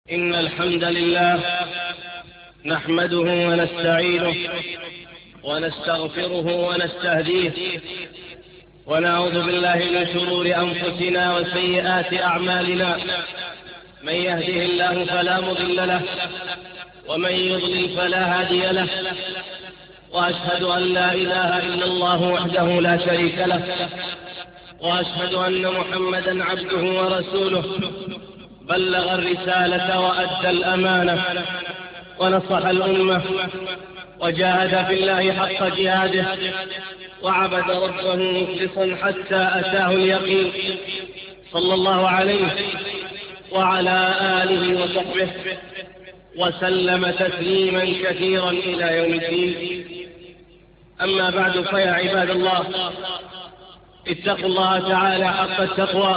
إن الحمد لله نحمده ونستعينه ونستغفره ونستهديه ونعوذ بالله من شرور أنفسنا وسيئات أعمالنا. من يهده الله فلا مضل له ومن يضلل فلا هادي له، وأشهد أن لا إله إلا الله وحده لا شريك له، وأشهد أن محمدا عبده ورسوله بلغ الرسالة وأدى الأمانة ونصح الأمة وجاهد في الله حق جهاده وعبد ربه مخلصا حتى أتاه اليقين، صلى الله عليه وعلى آله وصحبه وسلم تسليما كثيرا إلى يوم الدين. أما بعد، فيا عباد الله، اتقوا الله تعالى حق التقوى.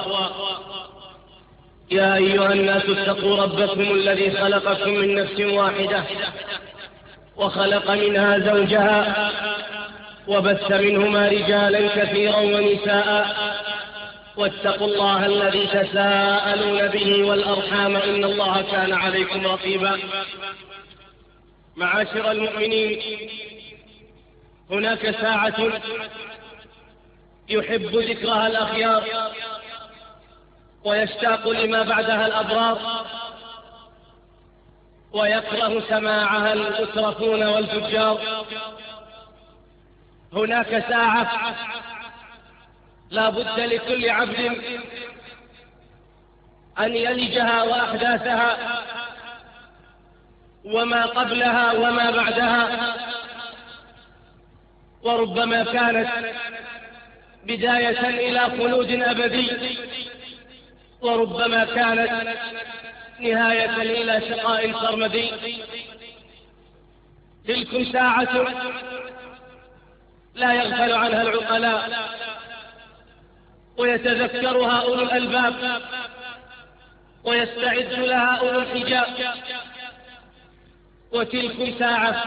يا أيها الناس اتقوا ربكم الذي خلقكم من نفس واحدة وخلق منها زوجها وبث منهما رجالا كثيرا ونساء، واتقوا الله الذي تساءلون به والأرحام إن الله كان عليكم رقيبا. معاشر المؤمنين، هناك ساعة يحب ذكرها الأخيار ويشتاق لما بعدها الأبرار، ويكره سماعها المترفون والفجار. هناك ساعة لا بد لكل عبد أن يلجها وأحداثها وما قبلها وما بعدها، وربما كانت بداية إلى خلود أبدي، وربما كانت نهاية إلى شقاء سرمدي. تلك ساعة لا يغفل عنها العقلاء ويتذكرها أولو الألباب ويستعد لها أولو الحجاب. وتلك ساعة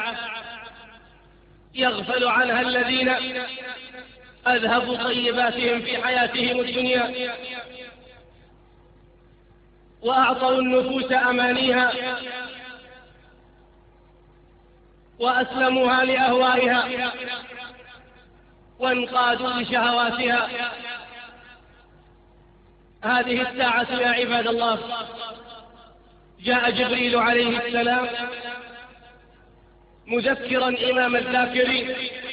يغفل عنها الذين أذهبوا طيباتهم في حياتهم الدنيا وأعطوا النفوس أمانيها وأسلموها لأهوائها وانقادوا لشهواتها. هذه الساعة يا عباد الله جاء جبريل عليه السلام مذكرا إمام الذاكرين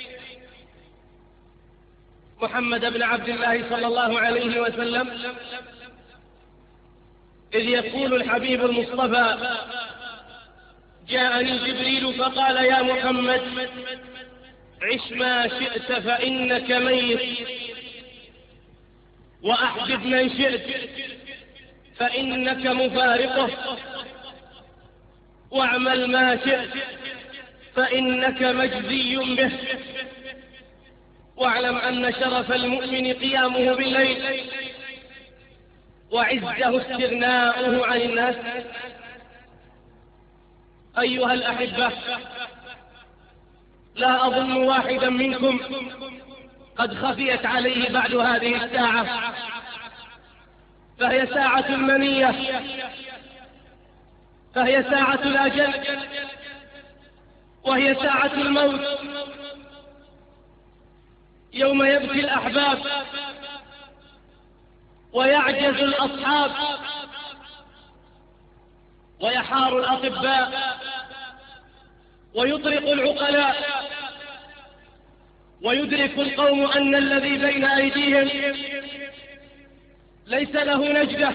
محمد بن عبد الله صلى الله عليه وسلم، إذ يقول الحبيب المصطفى: جاءني جبريل فقال يا محمد عش ما شئت فإنك ميت، وأحبب من شئت فإنك مفارقه، واعمل ما شئت فإنك مجزي به، واعلم أن شرف المؤمن قيامه بالليل وعزه استغناؤه عن الناس. أيها الأحبة، لا أظن واحدا منكم قد خفيت عليه بعد هذه الساعة، فهي ساعة المنية، فهي ساعة الأجل، وهي ساعة الموت، يوم يبكي الأحباب ويعجز الأصحاب ويحار الأطباء ويطرق العقلاء، ويدرك القوم أن الذي بين أيديهم ليس له نجدة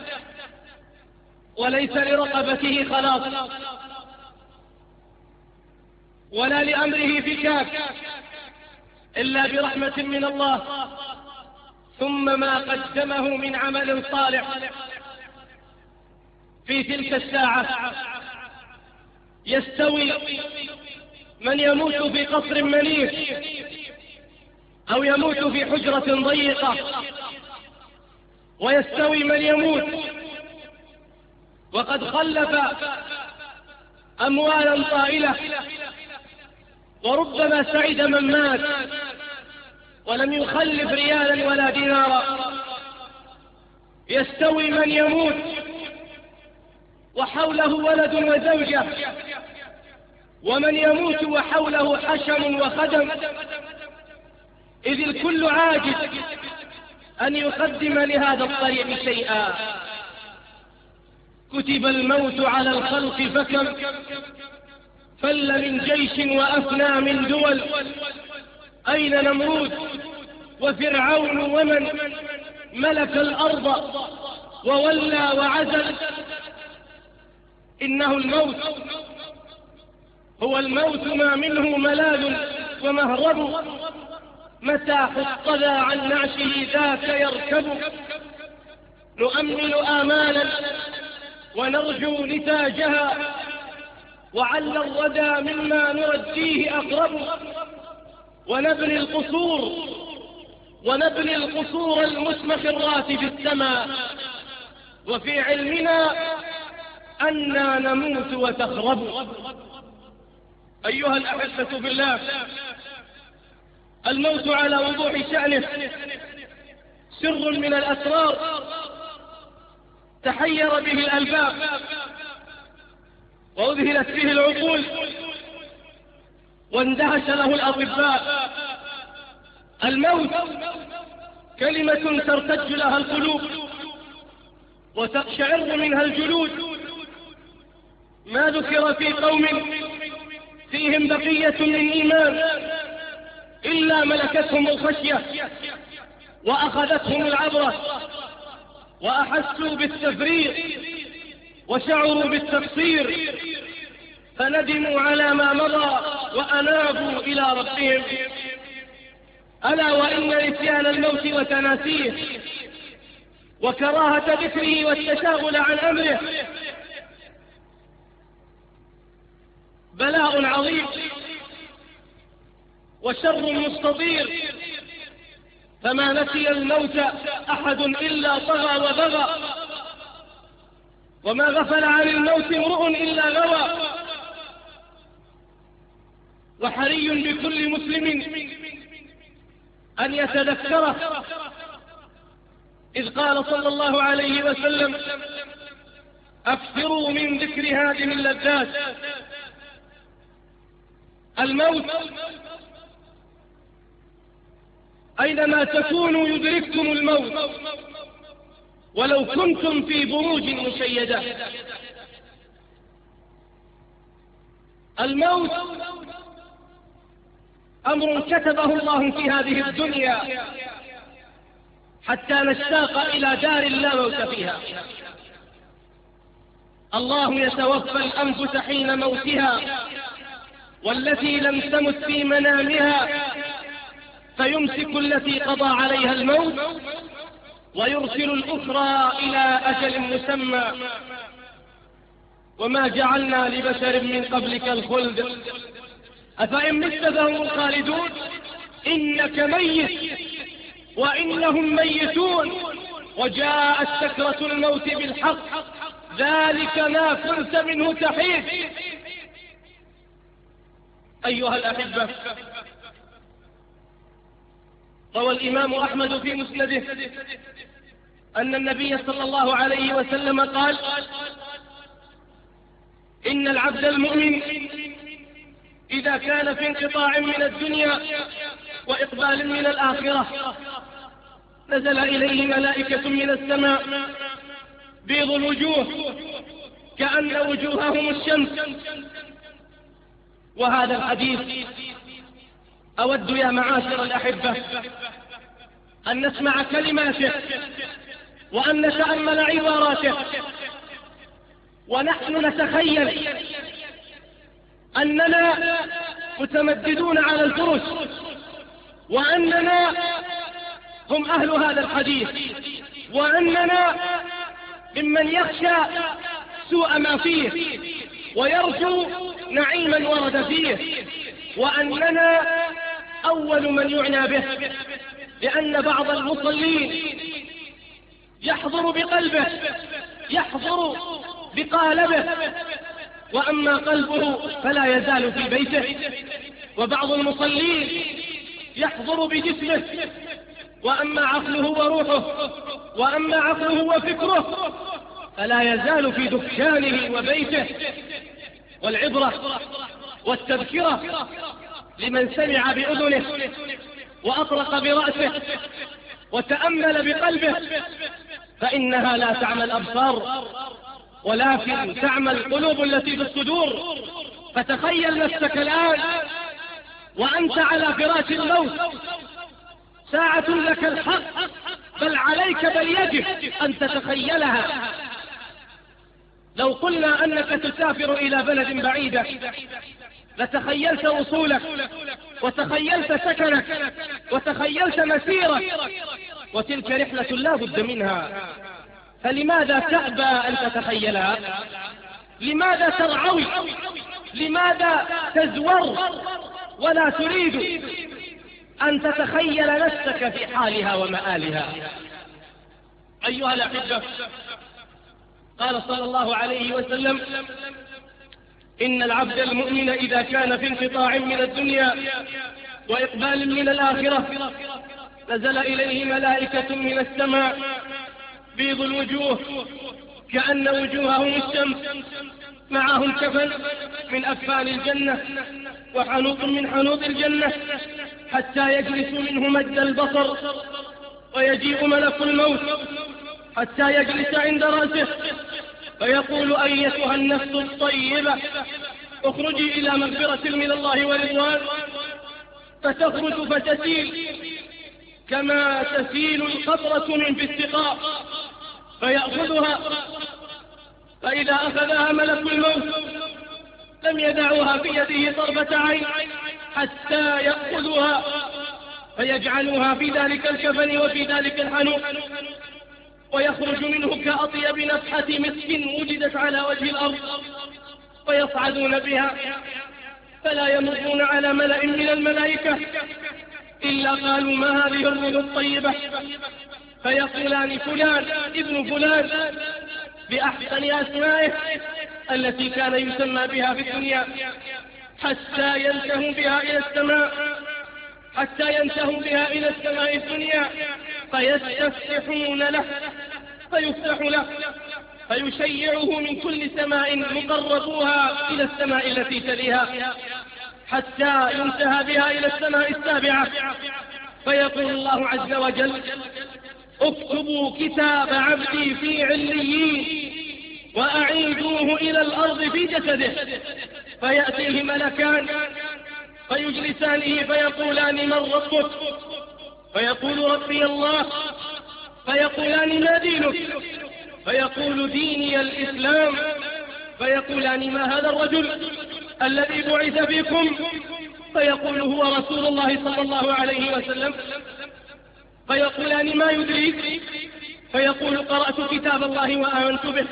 وليس لرقبته خلاص ولا لأمره فكاك إلا برحمة من الله ثم ما قدمه من عمل صالح. في تلك الساعة يستوي من يموت في قصر منيف أو يموت في حجرة ضيقة، ويستوي من يموت وقد خلف أموالا طائلة، وربما سعد من مات ولم يخلف ريالا ولا دينارا. يستوي من يموت وحوله ولد وزوجة، ومن يموت وحوله حشم وخدم، إذ الكل عاجز أن يقدم لهذا الطريق شيئا. كتب الموت على الخلق فكم فل من جيش وأفنى من دول، أين نمرود وفرعون ومن ملك الأرض وولى وعزل؟ إنه الموت، هو الموت ما منه ملاذ ومهرب، متى حط ذا عن نعشه ذاك يركب. نؤمل آمالا ونرجو نتاجها، وعل الردى مما نرجيه أقرب. ونبني القصور المسمخرات في السماء، وفي علمنا أننا نموت وتخرب. أيها الأحبة بالله، الموت على وضوح شأنه سر من الأسرار تحير به الألباب وأذهلت به العقول واندهش له الأطباء. الموت كلمة ترتج لها القلوب وتقشعر منها الجلود. ما ذكر في قوم فيهم بقية من إيمان إلا ملكتهم الخشية وأخذتهم العبرة، وأحسوا بالتفريط وشعروا بالتقصير، فندموا على ما مضى وأنابوا إلى ربهم. ألا وإن نسيان الموت وتناسيه وكراهة ذكره والتشاغل عن أمره بلاء عظيم وشر مستطير، فما نسي الموت أحد إلا طغى وبغى، وما غفل عن الموت امرؤ إلا غوى. وحري بكل مسلم أن يتذكره، إذ قال صلى الله عليه وسلم: أكثروا من ذكر هذه اللذات. الموت أينما تكونوا يدرككم الموت ولو كنتم في بروج مشيدة. الموت أمر كتبه الله في هذه الدنيا حتى نشتاق إلى دار لا موت فيها. الله يتوفى الأنفس حين موتها والتي لم تمت في منامها، فيمسك التي قضى عليها الموت ويرسل الأخرى إلى أجل مسمى. وما جعلنا لبشر من قبلك الخلد أفإن مت فهم الخالدون إنك ميت وإنهم ميتون وجاءت سكرة الموت بالحق ذلك ما كنت منه تحيد. أيها الأحبة، روى الإمام أحمد في مسنده أن النبي صلى الله عليه وسلم قال: إن العبد المؤمن إذا كان في انقطاع من الدنيا وإقبال من الآخرة نزل إليه ملائكة من السماء بيض الوجوه كأن وجوههم الشمس. وهذا الحديث أود يا معاشر الأحبة أن نسمع كلماته وأن نتأمل عباراته، ونحن نتخيل أننا متمددون على الفرش وأننا هم أهل هذا الحديث، وأننا ممن يخشى سوء ما فيه ويرجو نعيما ورد فيه، وأننا أول من يعنى به، لأن بعض المصلين يحضر بقلبه يحضر بقالبه وأما قلبه فلا يزال في بيته، وبعض المصلين يحضر بجسمه وأما عقله وروحه وأما عقله وفكره فلا يزال في دكانه وبيته. والعبرة والتذكرة لمن سمع بأذنه وأطرق برأسه وتأمل بقلبه، فإنها لا تعمى الأبصار ولكن تعمى القلوب التي في الصدور. فتخيل نفسك الآن وأنت على فراش الموت، ساعة لك الحق، بل عليك بل يجب أن تتخيلها. لو قلنا أنك تسافر إلى بلد بعيدة لتخيلت وصولك وتخيلت سكنك وتخيلت مسيرك، وتلك رحلة لا بد منها. فلماذا تأبى أن تتخيلها؟ لماذا ترعوي؟ لماذا تزور ولا تريد أن تتخيل نفسك في حالها ومآلها؟ أيها الأحبة، قال صلى الله عليه وسلم: إن العبد المؤمن إذا كان في انقطاع من الدنيا وإقبال من الآخرة نزل إليه ملائكة من السماء بيض الوجوه كأن وجوههم الشمس، معهم كفن من أكفان الجنة وحنوط من حنوط الجنة، حتى يجلس منه مد البصر، ويجيء ملك الموت حتى يجلس عند رأسه فيقول: أيتها النفس الطيبة اخرجي إلى مغفرة من الله ورضوان. فتخرج فتسيل كما تسيل القطرة من في السقاء، فيأخذها، فإذا أخذها ملك الموت لم يدعوها في يده طرفة عين حتى يأخذها فيجعلوها في ذلك الكفن وفي ذلك الحنوط، ويخرج منه كأطيب نفحة مسك وجدت على وجه الأرض، ويصعدون بها فلا يمرون على ملأ من الملائكة إلا قالوا: ما هذه الروح الطيبة؟ فيقولان: فلان ابن فلان، بأحسن أسمائه التي كان يسمى بها في الدنيا، حتى ينتهوا بها إلى السماء، حتى ينتهوا بها إلى السماء الدنيا، فيستفتحون له فيفتح له، فيشيعه من كل سماء مقربوها إلى السماء التي تليها، حتى ينتهى بها إلى السماء السابعة. فيقول الله عز وجل: اكتبوا كتاب عبدي في عليين وأعيدوه إلى الأرض في جسده. فيأتيه ملكان فيجلسانه فيقولان: من ربك؟ فيقول: ربي الله. فيقولان: ما دينك؟ فيقول: ديني الإسلام. فيقولان: ما هذا الرجل الذي بعث فيكم؟ فيقول: هو رسول الله صلى الله عليه وسلم. فيقولان: ما يدريك؟ فيقول: قرأت كتاب الله وآمنت به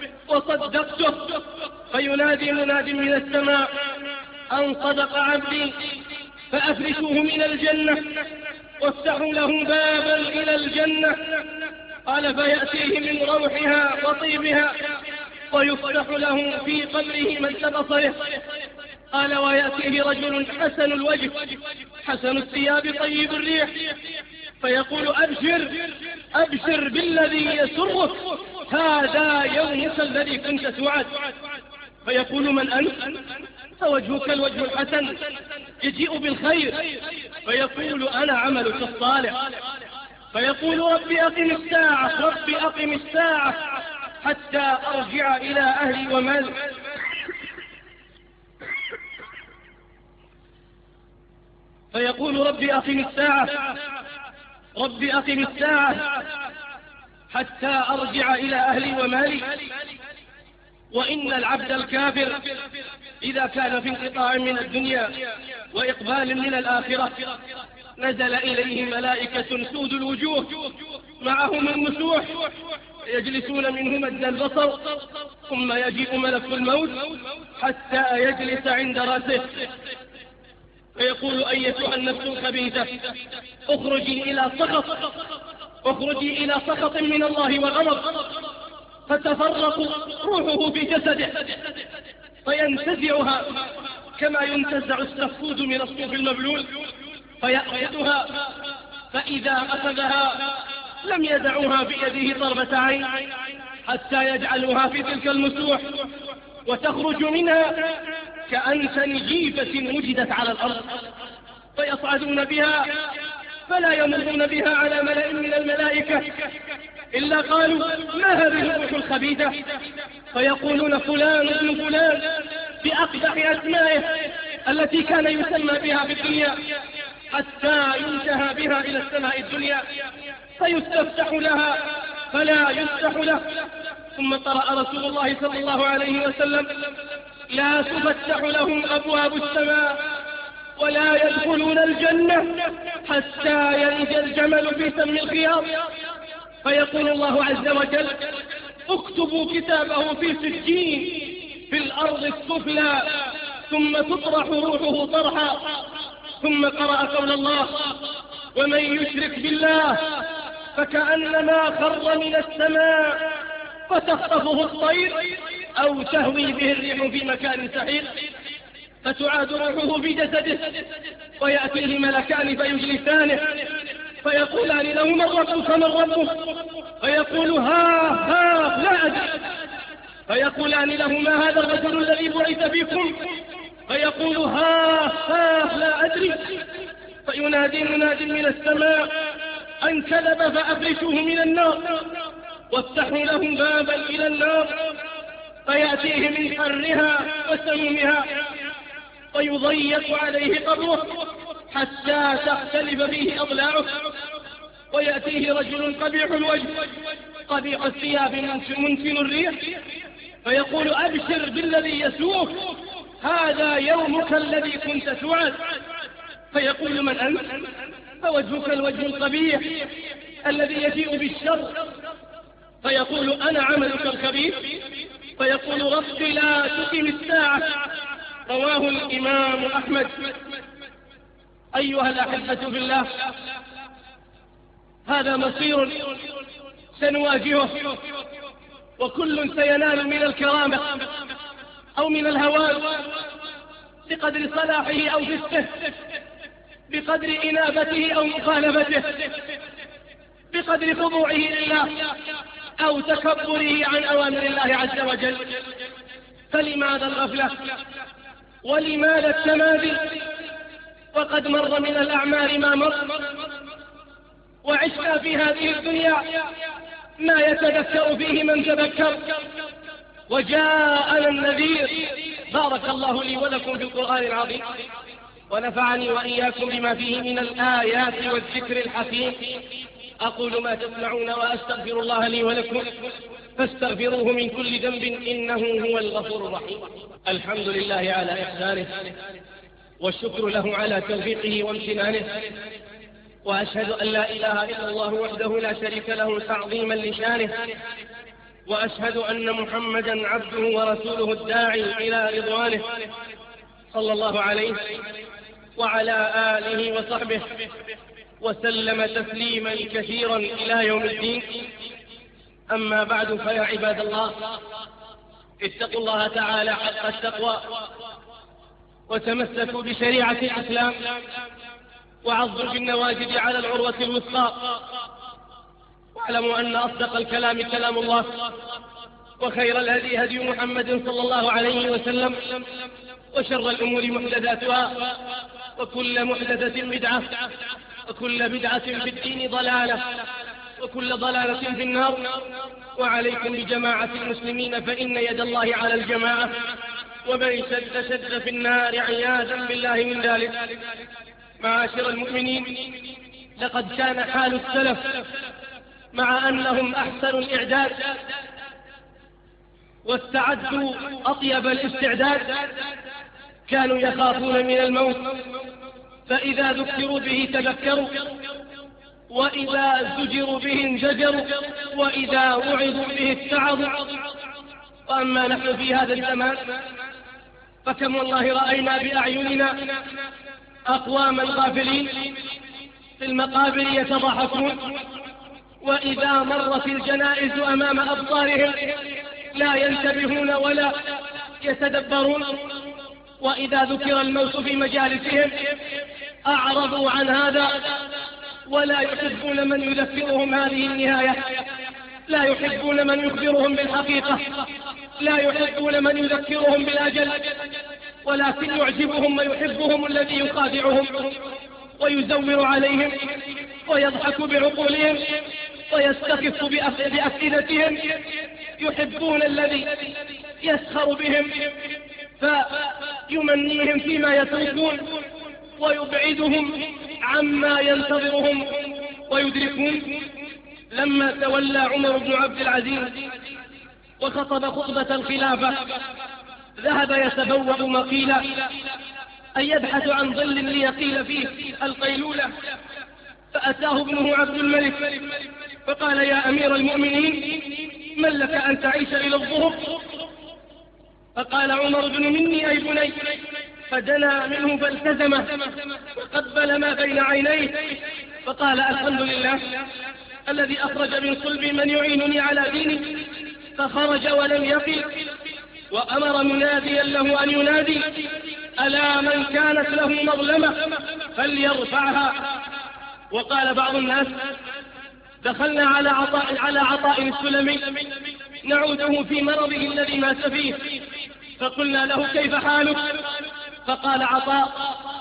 وصدقته. فينادي مناد من السماء: أن صدق عبدي، فأفرشوه من الجنة وافتحوا له بابا إلى الجنة. قال: فيأتيه من روحها وطيبها ويفتح له في قبره مد بصره. قال: ويأتيه رجل حسن الوجه حسن الثياب طيب الريح، فيقول: أبشر أبشر بالذي يسرك، هذا يومك الذي كنت توعد. فيقول: من أنت؟ فوجهك الوجه الحسن يجيء بالخير. فيقول: أنا عملك الصالح. فيقول: ربي أقم الساعة، ربي أقم الساعة حتى أرجع إلى أهلي ومالي. فيقول: ربي أقم الساعة، ربي أقم الساعة حتى أرجع إلى أهلي ومالي. وإن العبد الكافر إذا كان في انقطاع من الدنيا وإقبال من الآخرة نزل إليه ملائكة سود الوجوه معهم المسوح يجلسون منه مد البصر، ثم يجيء ملك الموت حتى يجلس عند رأسه فيقول: أيتها النفس الخبيثة اخرجي إلى سخط، اخرجي إلى سخط من الله وغضب. فتفرق روحه في جسده فينتزعها كما ينتزع السفود من الصوف المبلول، فيأخذها، فإذا أخذها لم يدعوها بيده طرفة عين حتى يجعلوها في تلك المسوح وتخرج منها كأنسن جيفة وجدت على الأرض، فيصعدون بها فلا يمرون بها على ملأ من الملائكة إلا قالوا ما هذه الروح الخبيثة، فيقولون فلان ابن فلان بأقبح أسمائه التي كان يسمى بها في الدنيا، حتى ينتهى بها إلى السماء الدنيا فيستفتح لها فلا يفتح له. ثم قرأ رسول الله صلى الله عليه وسلم لا تفتح لهم أبواب السماء ولا يدخلون الجنة حتى يلج الجمل في سم الخياط، فيقول الله عز وجل اكتبوا كتابه في سجين في الأرض السفلى ثم تطرح روحه طرحا. ثم قرأ قول الله ومن يشرك بالله فكأنما خر من السماء فتخطفه الطير أو تهوي به الريح في مكان سحيق، فتعاد روحه في جسده ويأتيه ملكان فيجلسانه فيقولان له من ربك من ربك، فيقول ها لا أدري، فيقولان له ما هذا الرجل الذي بعث فيكم، فيقول ها لا أدري، فينادي مناد من السماء أن كذب فأفرشوه من النار وافتحوا لهم بابا إلى النار، فيأتيه من حرها وسمومها ويضيق عليه قبره حتى تختلف فيه أضلاعه، ويأتيه رجل قبيح الوجه قبيح الثياب منتن الريح فيقول أبشر بالذي يسوءك هذا يومك الذي كنت توعد، فيقول من أنت؟ فوجهك الوجه القبيح الذي يجيء بالشر، فيقول أنا عملك الخبيث، فيقول رب لا تقم الساعة. رواه الإمام أحمد. أيها الأحبة في الله، هذا مصير سنواجهه، وكل سينال من الكرامة أو من الهوان بقدر صلاحه أو فسقه، بقدر إنابته أو مخالفته، بقدر خضوعه لله أو تكبره عن أوامر الله عز وجل. فلماذا الغفلة ولماذا التمادي وقد مر من الأعمار ما مر، وعشنا في هذه الدنيا ما يتذكر فيه من تذكر، وجاءنا النذير. بارك الله لي ولكم في القرآن العظيم ونفعني وإياكم بما فيه من الآيات والذكر الحكيم. أقول ما تسمعون وأستغفر الله لي ولكم فاستغفروه من كل ذنب إنه هو الغفور الرحيم. الحمد لله على إحسانه والشكر له على توفيقه وامتنانه، وأشهد أن لا إله إلا الله وحده لا شريك له تعظيما لشانه، وأشهد أن محمدا عبده ورسوله الداعي إلى رضوانه صلى الله عليه وعلى آله وصحبه وسلم تسليما كثيرا إلى يوم الدين. أما بعد، فيا عباد الله، اتقوا الله تعالى حق التقوى وتمسكوا بشريعة الإسلام وعضوا بالنواجذ على العروة الوثقى، واعلموا أن أصدق الكلام كلام الله، وخير الهدي هدي محمد صلى الله عليه وسلم، وشر الأمور محدثاتها، وكل محدثة بدعة، وكل بدعة في الدين ضلالة، وكل ضلالة في النار. وعليكم بجماعة المسلمين فإن يد الله على الجماعة، ومن شد في النار عياذا بالله من ذلك. معاشر المؤمنين، لقد كان حال السلف مع أنهم أحسنوا الإعداد واستعدوا أطيب الاستعداد كانوا يخافون من الموت، فإذا ذكروا به تذكروا، وإذا زجروا به انزجروا، وإذا وعظوا به اتعظوا. وأما نحن في هذا الزمان فكم والله رأينا بأعيننا أقواما غافلين في المقابر يتضاحكون، وإذا مرت الجنائز أمام أبصارهم لا ينتبهون ولا يتدبرون، وإذا ذكر الموت في مجالسهم أعرضوا عن هذا ولا يحبون من يذكرهم هذه النهاية. لا يحبون من يخبرهم بالحقيقة، لا يحبون من يذكرهم بالأجل، ولكن يعجبهم ويحبهم الذي يخادعهم ويزور عليهم ويضحك بعقولهم ويستخف بأفئدتهم. يحبون الذي يسخر بهم فيمنيهم فيما يتركون ويبعدهم عما ينتظرهم ويدركون. لما تولى عمر بن عبد العزيز وخطب خطبة الخلافة ذهب يتبوأ مقيلا، أن يبحث عن ظل ليقيل فيه القيلولة، فأتاه ابنه عبد الملك فقال: يا أمير المؤمنين، من لك أن تعيش إلى الظهر؟ فقال عمر: ابن مني أي بني. فدنا منه فالتزمه وقبل ما بين عينيه فقال: الحمد لله الذي أخرج من صلبي من يعينني على ديني. فخرج ولم يقل، وأمر مناديا له أن ينادي: ألا من كانت له مظلمة فليرفعها. وقال بعض الناس: دخلنا على عطاء السلمي نعوده في مرضه الذي مات فيه، فقلنا له: كيف حالك؟ فقال عطاء: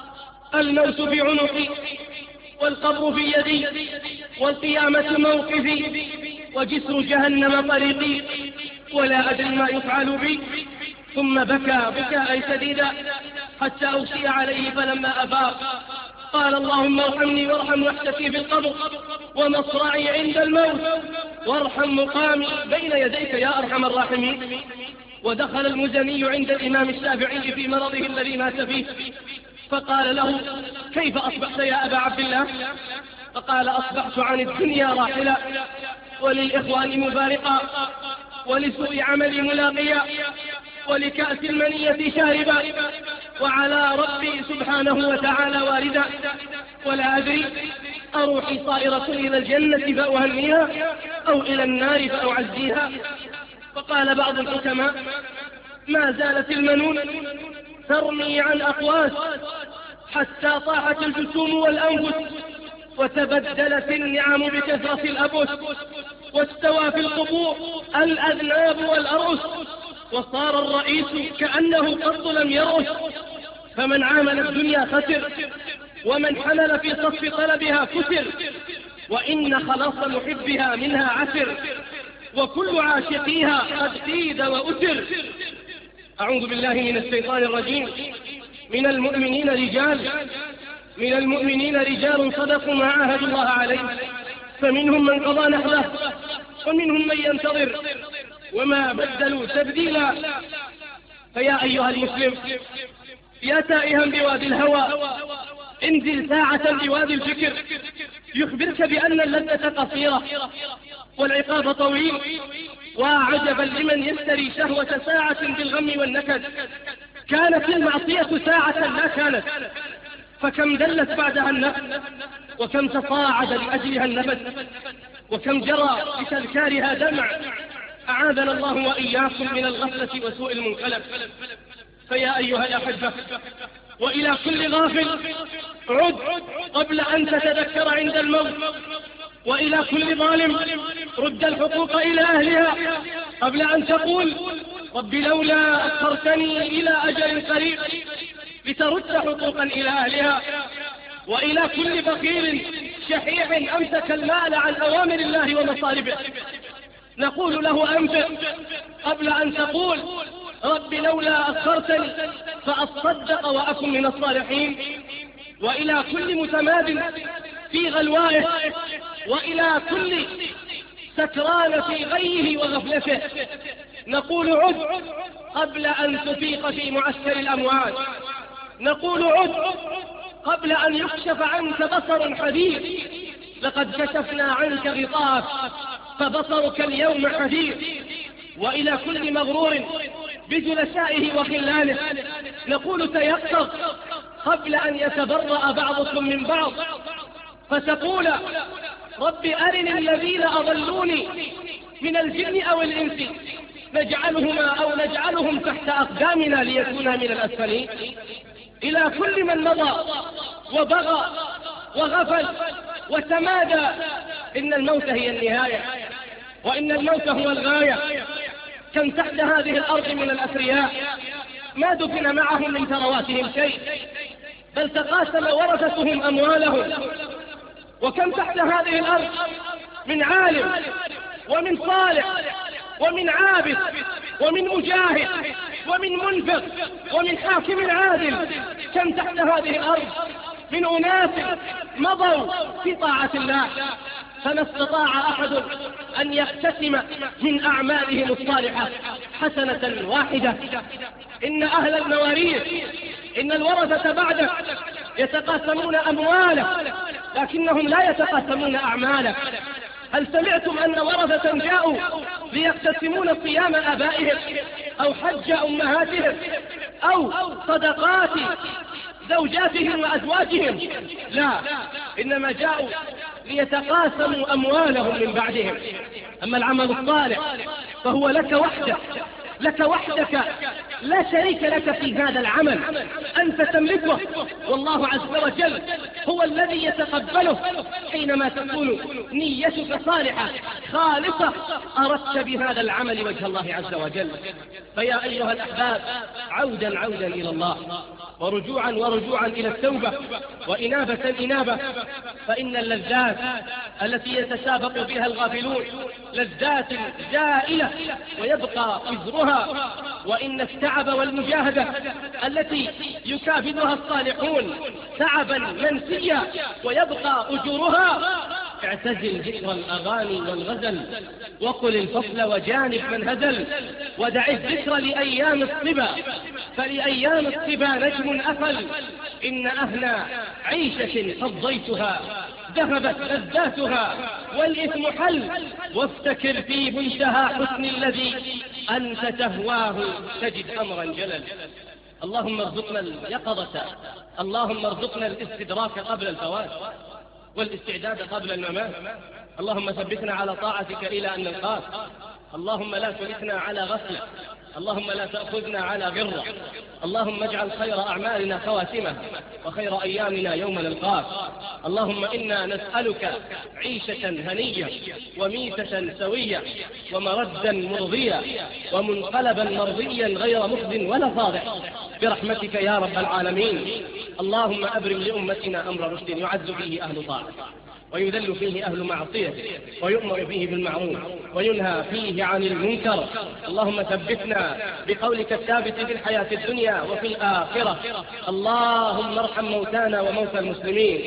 الموت في عنقي، والقبر في يدي، والقيامة موقفي، وجسر جهنم طريقي، ولا أدري ما يفعل بي. ثم بكى بكاء شديدا حتى أغشي عليه، فلما أفاق قال: اللهم ارحمني وارحم وحدتي في القبر ومصرعي عند الموت، وارحم مقامي بين يديك يا أرحم الراحمين. ودخل المزني عند الإمام الشافعي في مرضه الذي مات فيه، فقال له: كيف أصبحت يا أبا عبد الله؟ فقال: أصبحت عن الدنيا راحلا، وللإخوان مفارقا، ولسوء عملي ملاقيا، ولكأس المنية شاربا، وعلى ربي سبحانه وتعالى واردا، ولا أدري أروحي صائرة إلى الجنة فأهنيها أو إلى النار فأعزيها. فقال بعض الحكماء: ما زالت المنون ترمي عن أقواس حتى طاحت الجسوم والأنفس، وتبدلت النعم بكثرة الأبوس، واستوى في القبور الأذناب والأرؤس، وصار الرئيس كأنه قط لم يرؤس. فمن عامل الدنيا خسر، ومن حمل في صف طلبها كسر، وإن خلاص محبها منها عسر، وكل عاشقيها قد قيد وأسر. أعوذ بالله من الشيطان الرجيم. من المؤمنين رجال صدقوا ما عاهدوا الله عليه، فمنهم من قضى نحبه ومنهم من ينتظر وما بدلوا تبديلا. فيا أيها المسلم، يا تائها بوادي الهوى، انزل ساعة بوادي الفكر يخبرك بأن اللذة قصيرة والعقاب طويل. وعجبا لمن يشتري شهوة ساعة بالغم والنكد. كانت المعصية ساعة لا كانت، فكم دلت بعدها النفس، وكم تصاعد لأجلها النفس، وكم جرى بتذكارها دمع. أعاذنا الله وإياكم من الغفلة وسوء المنقلب. فيا أيها الأحبة، وإلى كل غافل عد قبل أن تتذكر عند الموت، وإلى كل ظالم رد الحقوق إلى أهلها قبل أن تقول: رب لولا أخرتني إلى أجل قريب لترد حقوقا إلى أهلها. وإلى كل بخيل شحيح أمسك المال عن أوامر الله ومصالبه نقول له: أنفق قبل أن تقول رب لولا أخرتني فأصدق وأكن من الصالحين. وإلى كل متماد في غلوائه، وإلى كل سكران في غيه وغفلته نقول: عد قبل أن تفيق في معسكر الأموات. نقول: عد قبل أن يكشف عنك بصر حديد. لقد كشفنا عنك غطاءك فبصرك اليوم حديد. وإلى كل مغرور بجلسائه وخلاله نقول: تيقظ قبل أن يتبرأ بعضكم من بعض فتقول: رب أرني الذين أضلوني من الجن أو الإنس نجعلهم تحت أقدامنا ليكونا من الأسفلين. إلى كل من مضى وبغى وغفل وتمادى، إن الموت هي النهاية. وإن الموت هو الغاية. كم تحت هذه الأرض من الأثرياء ما دفن معهم من ثرواتهم شيء، بل تقاسم ورثتهم أموالهم. وكم تحت هذه الأرض من عالم ومن صالح ومن عابد ومن مجاهد ومن منفق ومن حاكم عادل. كم تحت هذه الأرض من أناس مضوا في طاعة الله، فما استطاع أحد أن يقتسم من أعمالهم الصالحة حسنة واحدة. إن أهل المواريث، إن الورثة بعدك يتقاسمون أمواله لكنهم لا يتقاسمون أعماله. هل سمعتم أن ورثة جاءوا ليقتسمون صيام آبائهم أو حج أمهاتهم أو صدقات زوجاتهم وأزواجهم؟ لا، إنما جاءوا ليتقاسموا أموالهم من بعدهم. أما العمل الصالح فهو لك وحدك، لك وحدك، لا شريك لك في هذا العمل، أنت تملكه، والله عز وجل هو الذي يتقبله حينما تكون نيتك صالحة خالصة أردت بهذا العمل وجه الله عز وجل. فيا أيها الأحباب، عودا إلى الله، ورجوعا إلى التوبة، وإنابة، فإن اللذات التي يتسابق بها الغافلون لذات زائلة ويبقى وزرها، وإن التعب والمجاهدة التي يكافدها الصالحون تعبا منسيا ويبقى أجورها. اعتزل ذكر الأغاني والغزل، وقل الفصل وجانب من هزل، ودع الذكر لأيام الصبا، فلأيام الصبا نجم أفل. إن أهل عيشة قضيتها ذهبت لذاتها والإثم حل، وافتكر في منتهى حسن الذي أنت تهواه تجد أمرا جلل. اللهم ارزقنا اليقظة، اللهم ارزقنا الاستدراك قبل الفوات والاستعداد قبل الممات. اللهم ثبتنا على طاعتك إلى أن نلقاك. اللهم لا تمتنا على غفلة، اللهم لا تأخذنا على غرة. اللهم اجعل خير أعمالنا خواتمها وخير أيامنا يوم نلقاك. اللهم إنا نسألك عيشة هنية وميتة سوية ومردا مرضيا ومنقلبا مرضيا غير مخزٍ ولا فاضح برحمتك يا رب العالمين. اللهم أبرم لأمتنا أمر رشد يعز فيه أهل طاعتك ويذل فيه أهل معصيته ويؤمر فيه بالمعروف وينهى فيه عن المنكر. اللهم ثبتنا بقولك الثابت في الحياة الدنيا وفي الآخرة. اللهم ارحم موتانا وموتى المسلمين.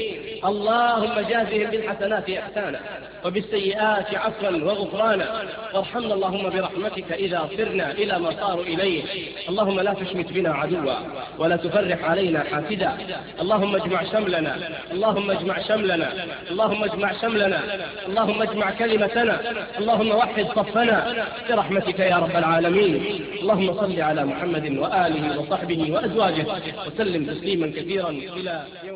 اللهم جازهم بالحسنات إحسانا وبالسيئات عفوا وغفرانا. وارحمنا اللهم برحمتك إذا صرنا إلى ما صاروا إليه. اللهم لا تشمت بنا عدوا ولا تفرق علينا حاسدا. اللهم اجمع شملنا، اللهم اجمع شملنا، اللهم اجمع شملنا، اللهم اجمع كلمتنا، اللهم وحد صفنا برحمتك يا رب العالمين. اللهم صل على محمد وآله وصحبه وأزواجه وسلم تسليما كثيرا إلى يوم